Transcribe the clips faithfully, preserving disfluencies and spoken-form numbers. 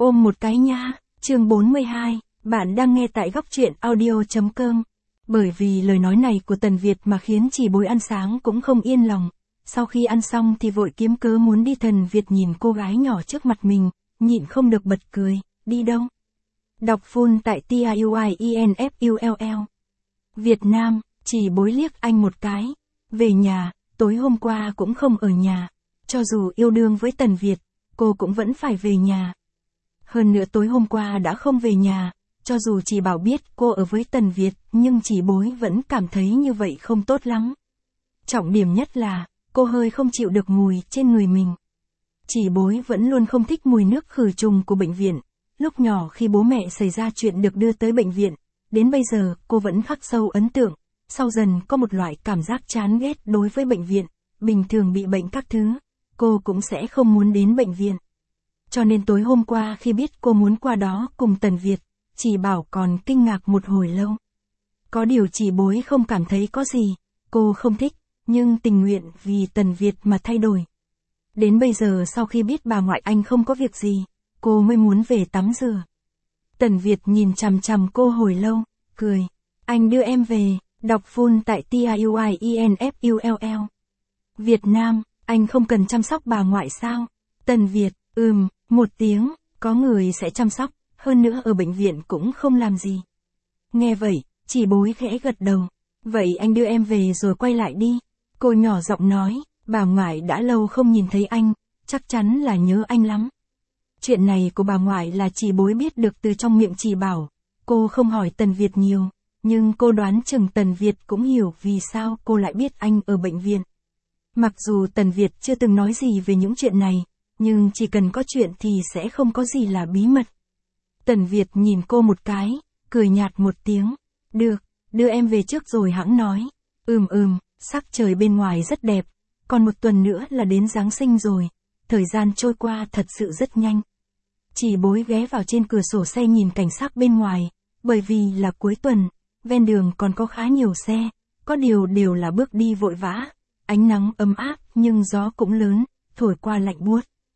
Ôm một cái nha, chương bốn mươi hai, bạn đang nghe tại góc truyện audio chấm com. Bởi vì lời nói này của Tần Việt mà khiến Chỉ Bối ăn sáng cũng không yên lòng. Sau khi ăn xong thì vội kiếm cớ muốn đi. Tần Việt nhìn cô gái nhỏ trước mặt mình, nhịn không được bật cười. Đi đâu? Đọc full tại T I U I E N F U L L. Việt Nam, Chỉ Bối liếc anh một cái. Về nhà, tối hôm qua cũng không ở nhà. Cho dù yêu đương với Tần Việt, cô cũng vẫn phải về nhà. Hơn nữa tối hôm qua đã không về nhà, cho dù Chỉ Bảo biết cô ở với Tần Việt, nhưng Chỉ Bối vẫn cảm thấy như vậy không tốt lắm. Trọng điểm nhất là, cô hơi không chịu được mùi trên người mình. Chỉ Bối vẫn luôn không thích mùi nước khử trùng của bệnh viện. Lúc nhỏ khi bố mẹ xảy ra chuyện được đưa tới bệnh viện, đến bây giờ cô vẫn khắc sâu ấn tượng. Sau dần có một loại cảm giác chán ghét đối với bệnh viện, bình thường bị bệnh các thứ, cô cũng sẽ không muốn đến bệnh viện. Cho nên tối hôm qua khi biết cô muốn qua đó cùng Tần Việt, Chỉ Bảo còn kinh ngạc một hồi lâu. Có điều Chỉ Bối không cảm thấy có gì, cô không thích, nhưng tình nguyện vì Tần Việt mà thay đổi. Đến bây giờ sau khi biết bà ngoại anh không có việc gì, cô mới muốn về tắm rửa. Tần Việt nhìn chằm chằm cô hồi lâu, cười. Anh đưa em về, đọc full tại T I U I E N F U L L. Việt Nam, anh không cần chăm sóc bà ngoại sao? Tần Việt, ừm, một tiếng, có người sẽ chăm sóc, hơn nữa ở bệnh viện cũng không làm gì. Nghe vậy, Chỉ Bối khẽ gật đầu. Vậy anh đưa em về rồi quay lại đi. Cô nhỏ giọng nói, bà ngoại đã lâu không nhìn thấy anh, chắc chắn là nhớ anh lắm. Chuyện này của bà ngoại là Chỉ Bối biết được từ trong miệng Chỉ Bảo. Cô không hỏi Tần Việt nhiều, nhưng cô đoán chừng Tần Việt cũng hiểu vì sao cô lại biết anh ở bệnh viện. Mặc dù Tần Việt chưa từng nói gì về những chuyện này, nhưng chỉ cần có chuyện thì sẽ không có gì là bí mật. Tần Việt nhìn cô một cái, cười nhạt một tiếng. Được, đưa em về trước rồi hẵng nói. Ừm ừm, sắc trời bên ngoài rất đẹp, còn một tuần nữa là đến Giáng sinh rồi. Thời gian trôi qua thật sự rất nhanh. Chỉ Bối ghé vào trên cửa sổ xe nhìn cảnh sắc bên ngoài, bởi vì là cuối tuần, ven đường còn có khá nhiều xe, có điều đều là bước đi vội vã. Ánh nắng ấm áp nhưng gió cũng lớn, thổi qua lạnh buốt.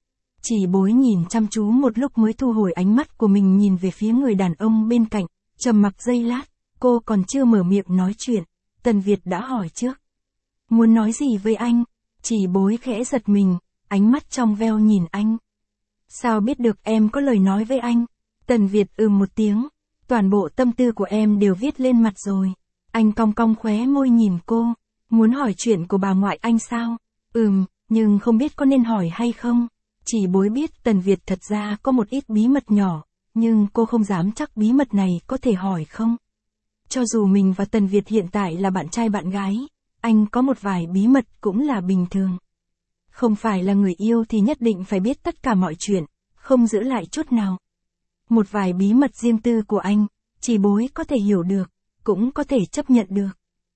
Chỉ Bối nhìn chăm chú một lúc mới thu hồi ánh mắt của mình nhìn về phía người đàn ông bên cạnh, trầm mặc giây lát, cô còn chưa mở miệng nói chuyện, Tần Việt đã hỏi trước. Muốn nói gì với anh? Chỉ Bối khẽ giật mình, ánh mắt trong veo nhìn anh. Sao biết được em có lời nói với anh? Tần Việt ừm một tiếng, toàn bộ tâm tư của em đều viết lên mặt rồi. Anh cong cong khóe môi nhìn cô, muốn hỏi chuyện của bà ngoại anh sao? Ừm, nhưng không biết có nên hỏi hay không? Chỉ Bối biết Tần Việt thật ra có một ít bí mật nhỏ, nhưng cô không dám chắc bí mật này có thể hỏi không. Cho dù mình và Tần Việt hiện tại là bạn trai bạn gái, anh có một vài bí mật cũng là bình thường. Không phải là người yêu thì nhất định phải biết tất cả mọi chuyện, không giữ lại chút nào. Một vài bí mật riêng tư của anh, Chỉ Bối có thể hiểu được, cũng có thể chấp nhận được.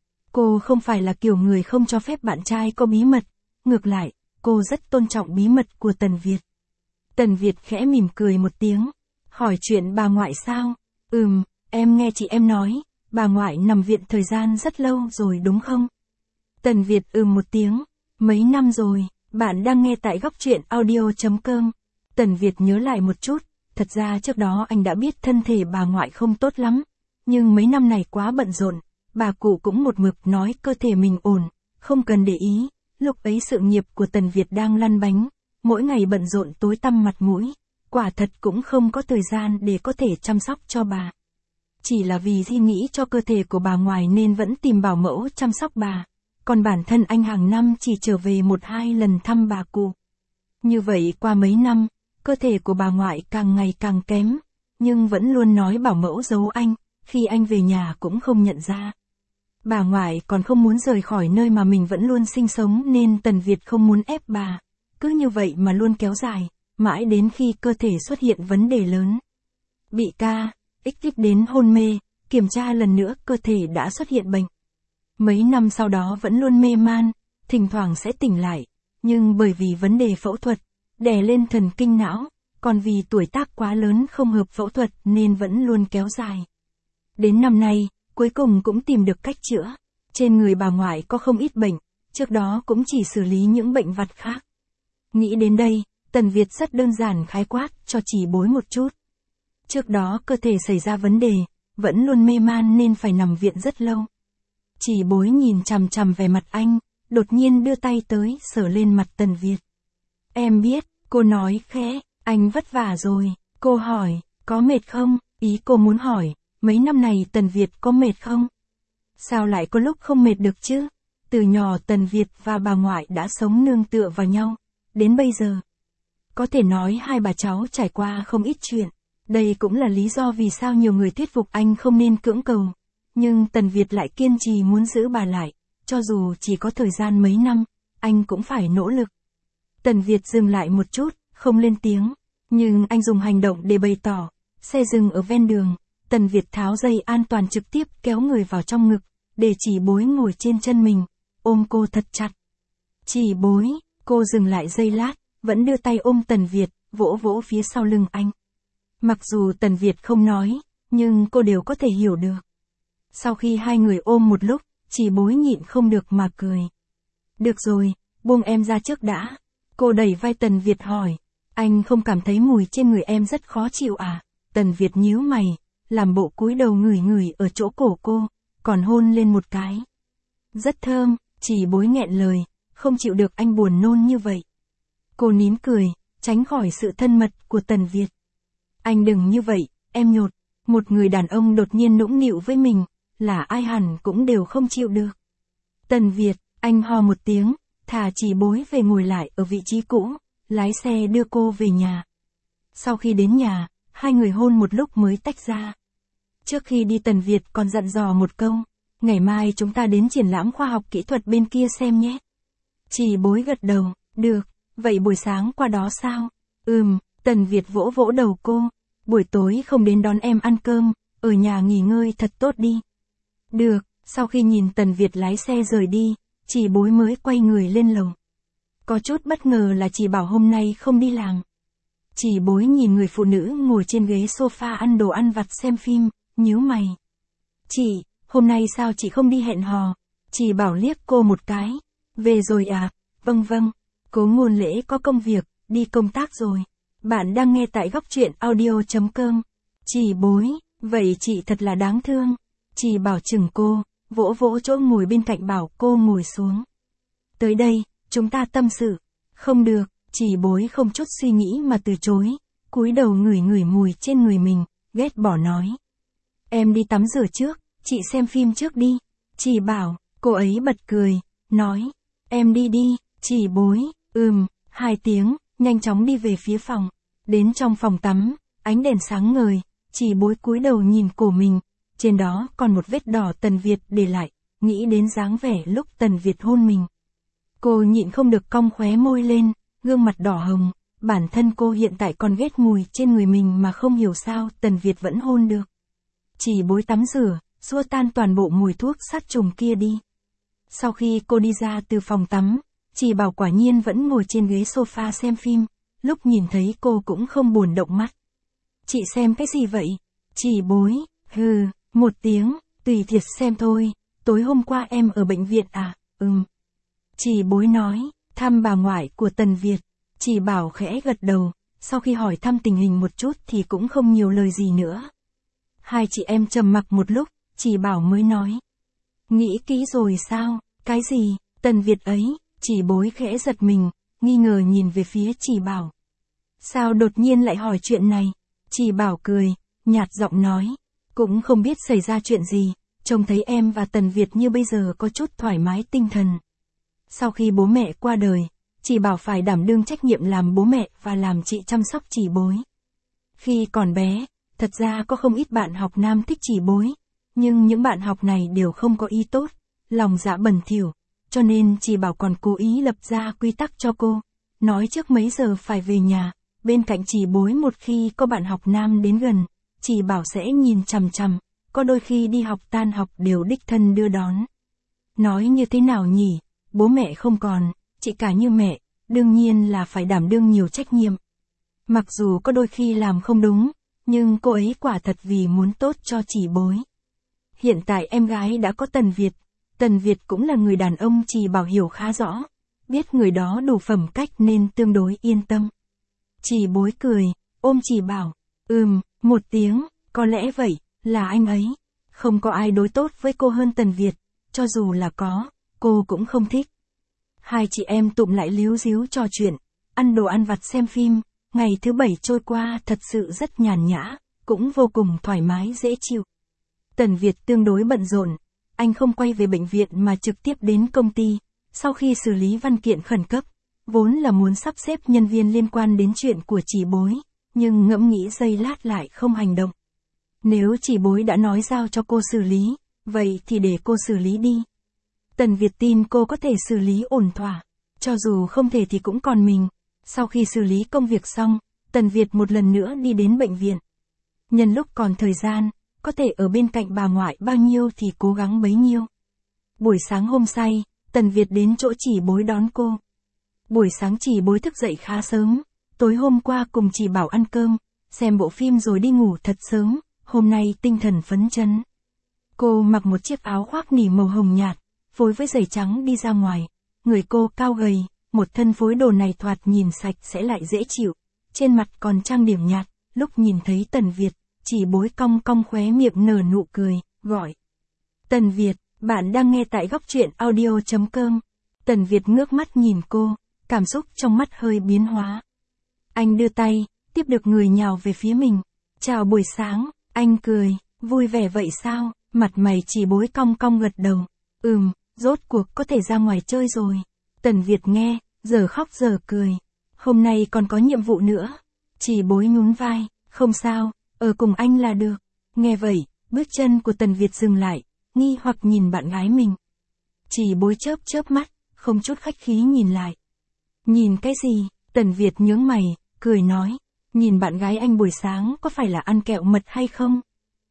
Cô không phải là kiểu người không cho phép bạn trai có bí mật, ngược lại, cô rất tôn trọng bí mật của Tần Việt. Tần Việt khẽ mỉm cười một tiếng, hỏi chuyện bà ngoại sao? Ừm, em nghe chị em nói, bà ngoại nằm viện thời gian rất lâu rồi đúng không? Tần Việt ừm một tiếng, mấy năm rồi, bạn đang nghe tại góc truyện audio chấm com. Tần Việt nhớ lại một chút, thật ra trước đó anh đã biết thân thể bà ngoại không tốt lắm, nhưng mấy năm này quá bận rộn, bà cụ cũng một mực nói cơ thể mình ổn, không cần để ý. Lúc ấy sự nghiệp của Tần Việt đang lăn bánh, mỗi ngày bận rộn tối tăm mặt mũi, quả thật cũng không có thời gian để có thể chăm sóc cho bà. Chỉ là vì suy nghĩ cho cơ thể của bà ngoại nên vẫn tìm bảo mẫu chăm sóc bà, còn bản thân anh hàng năm chỉ trở về một hai lần thăm bà cụ. Như vậy qua mấy năm, cơ thể của bà ngoại càng ngày càng kém, nhưng vẫn luôn nói bảo mẫu giấu anh, khi anh về nhà cũng không nhận ra. Bà ngoại còn không muốn rời khỏi nơi mà mình vẫn luôn sinh sống nên Tần Việt không muốn ép bà. Cứ như vậy mà luôn kéo dài, mãi đến khi cơ thể xuất hiện vấn đề lớn. Bị ca, ích kích đến hôn mê, kiểm tra lần nữa cơ thể đã xuất hiện bệnh. Mấy năm sau đó vẫn luôn mê man, thỉnh thoảng sẽ tỉnh lại, nhưng bởi vì vấn đề phẫu thuật, đè lên thần kinh não, còn vì tuổi tác quá lớn không hợp phẫu thuật nên vẫn luôn kéo dài. Đến năm nay, cuối cùng cũng tìm được cách chữa. Trên người bà ngoại có không ít bệnh, trước đó cũng chỉ xử lý những bệnh vặt khác. Nghĩ đến đây, Tần Việt rất đơn giản khái quát cho chỉ bối một chút. Trước đó cơ thể xảy ra vấn đề, vẫn luôn mê man nên phải nằm viện rất lâu. Chỉ bối nhìn chằm chằm về mặt anh, đột nhiên đưa tay tới sờ lên mặt Tần Việt. Em biết, cô nói khẽ, anh vất vả rồi. Cô hỏi, có mệt không? Ý cô muốn hỏi, mấy năm này Tần Việt có mệt không? Sao lại có lúc không mệt được chứ? Từ nhỏ Tần Việt và bà ngoại đã sống nương tựa vào nhau, đến bây giờ. Có thể nói hai bà cháu trải qua không ít chuyện. Đây cũng là lý do vì sao nhiều người thuyết phục anh không nên cưỡng cầu. Nhưng Tần Việt lại kiên trì muốn giữ bà lại, cho dù chỉ có thời gian mấy năm, anh cũng phải nỗ lực. Tần Việt dừng lại một chút, không lên tiếng, nhưng anh dùng hành động để bày tỏ. Xe dừng ở ven đường, Tần Việt tháo dây an toàn trực tiếp kéo người vào trong ngực, để chỉ bối ngồi trên chân mình, ôm cô thật chặt. Chỉ bối, cô dừng lại giây lát, vẫn đưa tay ôm Tần Việt, vỗ vỗ phía sau lưng anh. Mặc dù Tần Việt không nói, nhưng cô đều có thể hiểu được. Sau khi hai người ôm một lúc, chỉ bối nhịn không được mà cười. Được rồi, buông em ra trước đã. Cô đẩy vai Tần Việt hỏi, anh không cảm thấy mùi trên người em rất khó chịu à? Tần Việt nhíu mày, làm bộ cúi đầu ngửi ngửi ở chỗ cổ cô, còn hôn lên một cái. Rất thơm, chỉ bối nghẹn lời, không chịu được anh buồn nôn như vậy. Cô nín cười, tránh khỏi sự thân mật của Tần Việt. Anh đừng như vậy, em nhột. Một người đàn ông đột nhiên nũng nịu với mình, là ai hẳn cũng đều không chịu được. Tần Việt, anh ho một tiếng, thả chỉ bối về ngồi lại ở vị trí cũ, lái xe đưa cô về nhà. Sau khi đến nhà, hai người hôn một lúc mới tách ra. Trước khi đi Tần Việt còn dặn dò một câu, ngày mai chúng ta đến triển lãm khoa học kỹ thuật bên kia xem nhé. Chỉ bối gật đầu, được, vậy buổi sáng qua đó sao? Ừm, Tần Việt vỗ vỗ đầu cô, buổi tối không đến đón em ăn cơm, ở nhà nghỉ ngơi thật tốt đi. Được, sau khi nhìn Tần Việt lái xe rời đi, chỉ bối mới quay người lên lầu. Có chút bất ngờ là chị bảo hôm nay không đi làm. Chỉ bối nhìn người phụ nữ ngồi trên ghế sofa ăn đồ ăn vặt xem phim, nhíu mày. Chị, hôm nay sao chị không đi hẹn hò? Chị bảo liếc cô một cái. Về rồi à? Vâng vâng, Cố Ngôn Lễ có công việc, đi công tác rồi. Bạn đang nghe tại góc truyện audio chấm com. Chỉ bối, vậy chị thật là đáng thương. Chị bảo chừng cô, vỗ vỗ chỗ ngồi bên cạnh bảo cô ngồi xuống. Tới đây, chúng ta tâm sự. Không được, chỉ bối không chút suy nghĩ mà từ chối, cúi đầu ngửi ngửi mùi trên người mình, ghét bỏ nói. Em đi tắm rửa trước, chị xem phim trước đi. Chị bảo, cô ấy bật cười, nói, em đi đi, chỉ bối, ừm, hai tiếng, nhanh chóng đi về phía phòng. Đến trong phòng tắm, ánh đèn sáng ngời, chỉ bối cúi đầu nhìn cổ mình, trên đó còn một vết đỏ Tần Việt để lại, nghĩ đến dáng vẻ lúc Tần Việt hôn mình. Cô nhịn không được cong khóe môi lên, gương mặt đỏ hồng, bản thân cô hiện tại còn ghét mùi trên người mình mà không hiểu sao Tần Việt vẫn hôn được. Chỉ bối tắm rửa, xua tan toàn bộ mùi thuốc sát trùng kia đi. Sau khi cô đi ra từ phòng tắm, Chỉ Bảo quả nhiên vẫn ngồi trên ghế sofa xem phim, lúc nhìn thấy cô cũng không buồn động mắt. Chị xem cái gì vậy? Chỉ bối, hừ, một tiếng, tùy thiệt xem thôi, tối hôm qua em ở bệnh viện à, ừm. Chỉ bối nói, thăm bà ngoại của Tần Việt. Chỉ Bảo khẽ gật đầu, sau khi hỏi thăm tình hình một chút thì cũng không nhiều lời gì nữa. Hai chị em trầm mặc một lúc, Chỉ Bảo mới nói. Nghĩ kỹ rồi sao, cái gì, Tần Việt ấy, Chỉ bối khẽ giật mình, nghi ngờ nhìn về phía Chỉ Bảo. Sao đột nhiên lại hỏi chuyện này? Chỉ Bảo cười, nhạt giọng nói, cũng không biết xảy ra chuyện gì, trông thấy em và Tần Việt như bây giờ có chút thoải mái tinh thần. Sau khi bố mẹ qua đời, Chỉ Bảo phải đảm đương trách nhiệm làm bố mẹ và làm chị chăm sóc Chỉ bối. Khi còn bé, thật ra có không ít bạn học nam thích Chỉ bối, nhưng những bạn học này đều không có ý tốt, lòng dạ bẩn thỉu, cho nên Chỉ Bảo còn cố ý lập ra quy tắc cho cô, nói trước mấy giờ phải về nhà, bên cạnh Chỉ bối một khi có bạn học nam đến gần, Chỉ Bảo sẽ nhìn chằm chằm, có đôi khi đi học tan học đều đích thân đưa đón. Nói như thế nào nhỉ, bố mẹ không còn, chị cả như mẹ, đương nhiên là phải đảm đương nhiều trách nhiệm. Mặc dù có đôi khi làm không đúng, nhưng cô ấy quả thật vì muốn tốt cho Chỉ bối. Hiện tại em gái đã có Tần Việt, Tần Việt cũng là người đàn ông Chỉ Bảo hiểu khá rõ, biết người đó đủ phẩm cách nên tương đối yên tâm. Chỉ Bối cười, ôm Chỉ Bảo. Ừm, một tiếng, có lẽ vậy, là anh ấy. Không có ai đối tốt với cô hơn Tần Việt, cho dù là có, cô cũng không thích. Hai chị em tụm lại líu díu trò chuyện, ăn đồ ăn vặt xem phim, ngày thứ bảy trôi qua thật sự rất nhàn nhã, cũng vô cùng thoải mái dễ chịu. Tần Việt tương đối bận rộn, anh không quay về bệnh viện mà trực tiếp đến công ty, sau khi xử lý văn kiện khẩn cấp, vốn là muốn sắp xếp nhân viên liên quan đến chuyện của Chỉ Bối, nhưng ngẫm nghĩ giây lát lại không hành động. Nếu Chỉ Bối đã nói giao cho cô xử lý, vậy thì để cô xử lý đi. Tần Việt tin cô có thể xử lý ổn thỏa, cho dù không thể thì cũng còn mình. Sau khi xử lý công việc xong, Tần Việt một lần nữa đi đến bệnh viện. Nhân lúc còn thời gian, có thể ở bên cạnh bà ngoại bao nhiêu thì cố gắng bấy nhiêu. Buổi sáng hôm say, Tần Việt đến chỗ Chỉ Bối đón cô. Buổi sáng Chỉ Bối thức dậy khá sớm, tối hôm qua cùng Chỉ Bảo ăn cơm, xem bộ phim rồi đi ngủ thật sớm, hôm nay tinh thần phấn chấn. Cô mặc một chiếc áo khoác nỉ màu hồng nhạt, phối với giày trắng đi ra ngoài. Người cô cao gầy, một thân phối đồ này thoạt nhìn sạch sẽ lại dễ chịu, trên mặt còn trang điểm nhạt, lúc nhìn thấy Tần Việt, Chỉ Bối cong cong khóe miệng nở nụ cười, gọi. Tần Việt, bạn đang nghe tại góc truyện audio chấm com. Tần Việt ngước mắt nhìn cô, cảm xúc trong mắt hơi biến hóa. Anh đưa tay, tiếp được người nhào về phía mình. Chào buổi sáng, anh cười, vui vẻ vậy sao? Mặt mày Chỉ Bối cong cong gật đầu. Ừm, rốt cuộc có thể ra ngoài chơi rồi. Tần Việt nghe, giờ khóc giờ cười. Hôm nay còn có nhiệm vụ nữa. Chỉ Bối nhún vai, không sao, ở cùng anh là được. Nghe vậy, bước chân của Tần Việt dừng lại, nghi hoặc nhìn bạn gái mình. Chỉ Bối chớp chớp mắt, không chút khách khí nhìn lại. Nhìn cái gì? Tần Việt nhướng mày, cười nói. Nhìn bạn gái anh buổi sáng có phải là ăn kẹo mật hay không?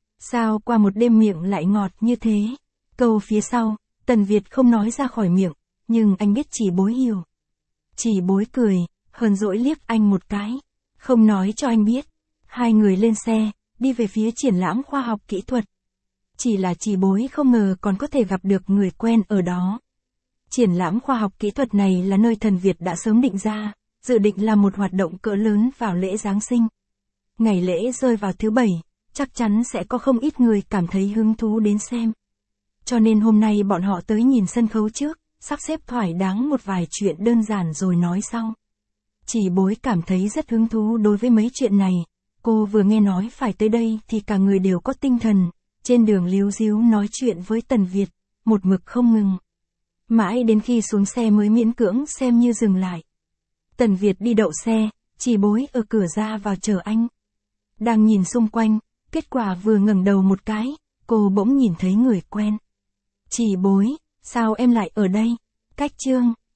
Sao qua một đêm miệng lại ngọt như thế? Câu phía sau, Tần Việt không nói ra khỏi miệng, nhưng anh biết Chỉ Bối hiểu. Chỉ Bối cười, hờn dỗi liếc anh một cái. Không nói cho anh biết. Hai người lên xe, đi về phía triển lãm khoa học kỹ thuật. Chỉ là Chỉ Bối không ngờ còn có thể gặp được người quen ở đó. Triển lãm khoa học kỹ thuật này là nơi Tần Việt đã sớm định ra, dự định là một hoạt động cỡ lớn vào lễ Giáng sinh. Ngày lễ rơi vào thứ bảy, chắc chắn sẽ có không ít người cảm thấy hứng thú đến xem. Cho nên hôm nay bọn họ tới nhìn sân khấu trước, sắp xếp thỏa đáng một vài chuyện đơn giản rồi nói sau. Chỉ Bối cảm thấy rất hứng thú đối với mấy chuyện này, cô vừa nghe nói phải tới đây thì cả người đều có tinh thần, trên đường líu díu nói chuyện với Tần Việt, một mực không ngừng. Mãi đến khi xuống xe mới miễn cưỡng xem như dừng lại. Tần Việt đi đậu xe, Chỉ Bối ở cửa ra vào chờ anh. Đang nhìn xung quanh, kết quả vừa ngẩng đầu một cái, cô bỗng nhìn thấy người quen. Chỉ Bối, sao em lại ở đây? Cách chương,